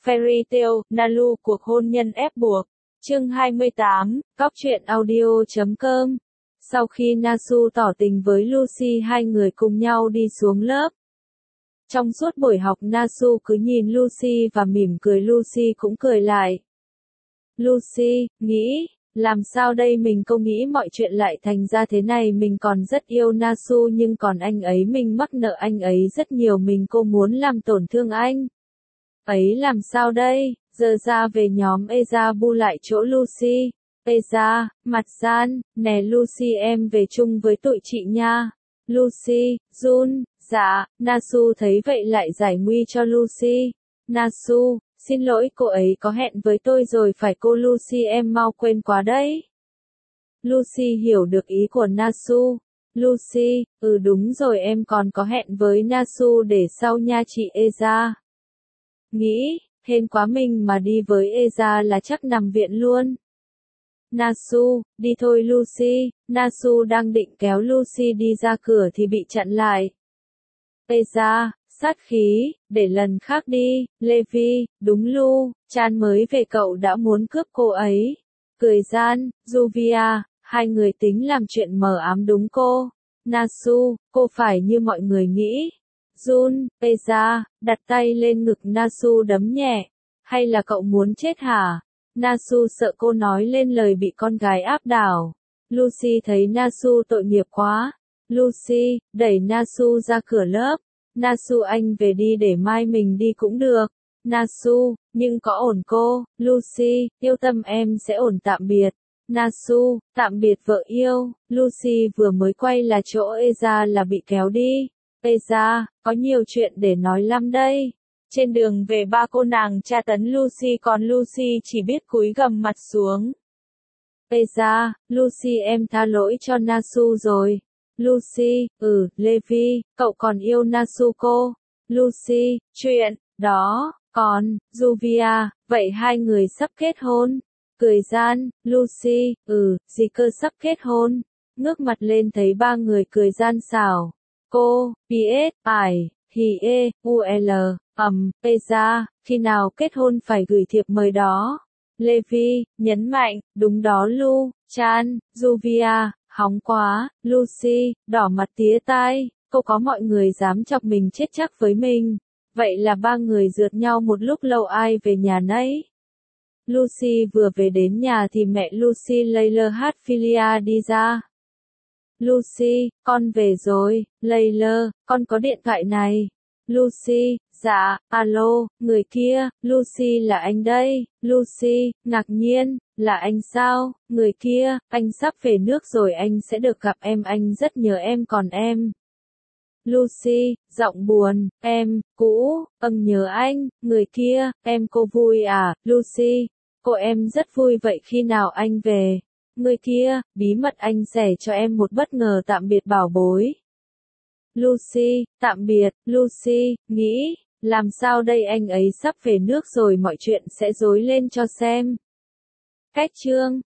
Fairy Tail, Nalu, cuộc hôn nhân ép buộc. Chương 28, Góc truyện audio.com. Sau khi Nasu tỏ tình với Lucy, hai người cùng nhau đi xuống lớp. Trong suốt buổi học Nasu cứ nhìn Lucy và mỉm cười, Lucy cũng cười lại. Lucy, nghĩ, làm sao đây, mình không nghĩ mọi chuyện lại thành ra thế này, mình còn rất yêu Nasu nhưng còn anh ấy, mình mắc nợ anh ấy rất nhiều, mình cô muốn làm tổn thương anh ấy, làm sao đây? Giờ ra về nhóm Eza bu lại chỗ Lucy. Eza, mặt gian, nè Lucy, em về chung với tụi chị nha. Lucy, Jun, dạ. Nasu thấy vậy lại giải nguy cho Lucy. Nasu, xin lỗi, cô ấy có hẹn với tôi rồi phải cô Lucy, em mau quên quá đấy. Lucy hiểu được ý của Nasu. Lucy, đúng rồi, em còn có hẹn với Nasu để sau nha chị Eza. Nghĩ, hên quá, mình mà đi với Eza là chắc nằm viện luôn. Nasu, đi thôi Lucy. Nasu đang định kéo Lucy đi ra cửa thì bị chặn lại. Eza, sát khí, để lần khác đi. Levi, đúng Lu, Chan mới về cậu đã muốn cướp cô ấy. Cười gian, Juvia, hai người tính làm chuyện mờ ám đúng cô. Nasu, cô phải như mọi người nghĩ. Jun, Eza, đặt tay lên ngực Nasu đấm nhẹ. Hay là cậu muốn chết hả? Nasu sợ cô nói lên lời bị con gái áp đảo. Lucy thấy Nasu tội nghiệp quá. Lucy, đẩy Nasu ra cửa lớp. Nasu, anh về đi, để mai mình đi cũng được. Nasu, nhưng có ổn cô? Lucy, yêu tâm em sẽ ổn, tạm biệt. Nasu, tạm biệt vợ yêu. Lucy vừa mới quay là chỗ Eza là bị kéo đi. Eza, có nhiều chuyện để nói lắm đây. Trên đường về ba cô nàng tra tấn Lucy, còn Lucy chỉ biết cúi gằm mặt xuống. Eza, Lucy, em tha lỗi cho Nasu rồi. Lucy, Levi, cậu còn yêu Nasu cô? Lucy, chuyện đó, còn, Juvia, vậy hai người sắp kết hôn? Cười gian, Lucy, gì cơ sắp kết hôn? Ngước mặt lên thấy ba người cười gian xảo. Cô, PS, Eza, khi nào kết hôn phải gửi thiệp mời đó. Levi, nhấn mạnh, đúng đó Lu, Chan, Juvia, hóng quá. Lucy, đỏ mặt tía tai, cô có mọi người dám chọc mình chết chắc với mình. Vậy là ba người rượt nhau một lúc lâu, ai về nhà nấy. Lucy vừa về đến nhà thì mẹ Lucy Layla Hatfilia đi ra. Lucy, con về rồi. Layla, con có điện thoại này. Lucy, dạ, alo, người kia. Lucy, là anh đây. Lucy, ngạc nhiên, là anh sao? Người kia, anh sắp về nước rồi, anh sẽ được gặp em, anh rất nhớ em, còn em. Lucy, giọng buồn, em, cũ, nhớ anh. Người kia, em, cô vui à? Lucy, cô em rất vui, vậy khi nào anh về? Người kia, bí mật, anh sẽ cho em một bất ngờ, tạm biệt bảo bối. Lucy, tạm biệt. Lucy, nghĩ, làm sao đây, anh ấy sắp về nước rồi, mọi chuyện sẽ rối lên cho xem. Cách chương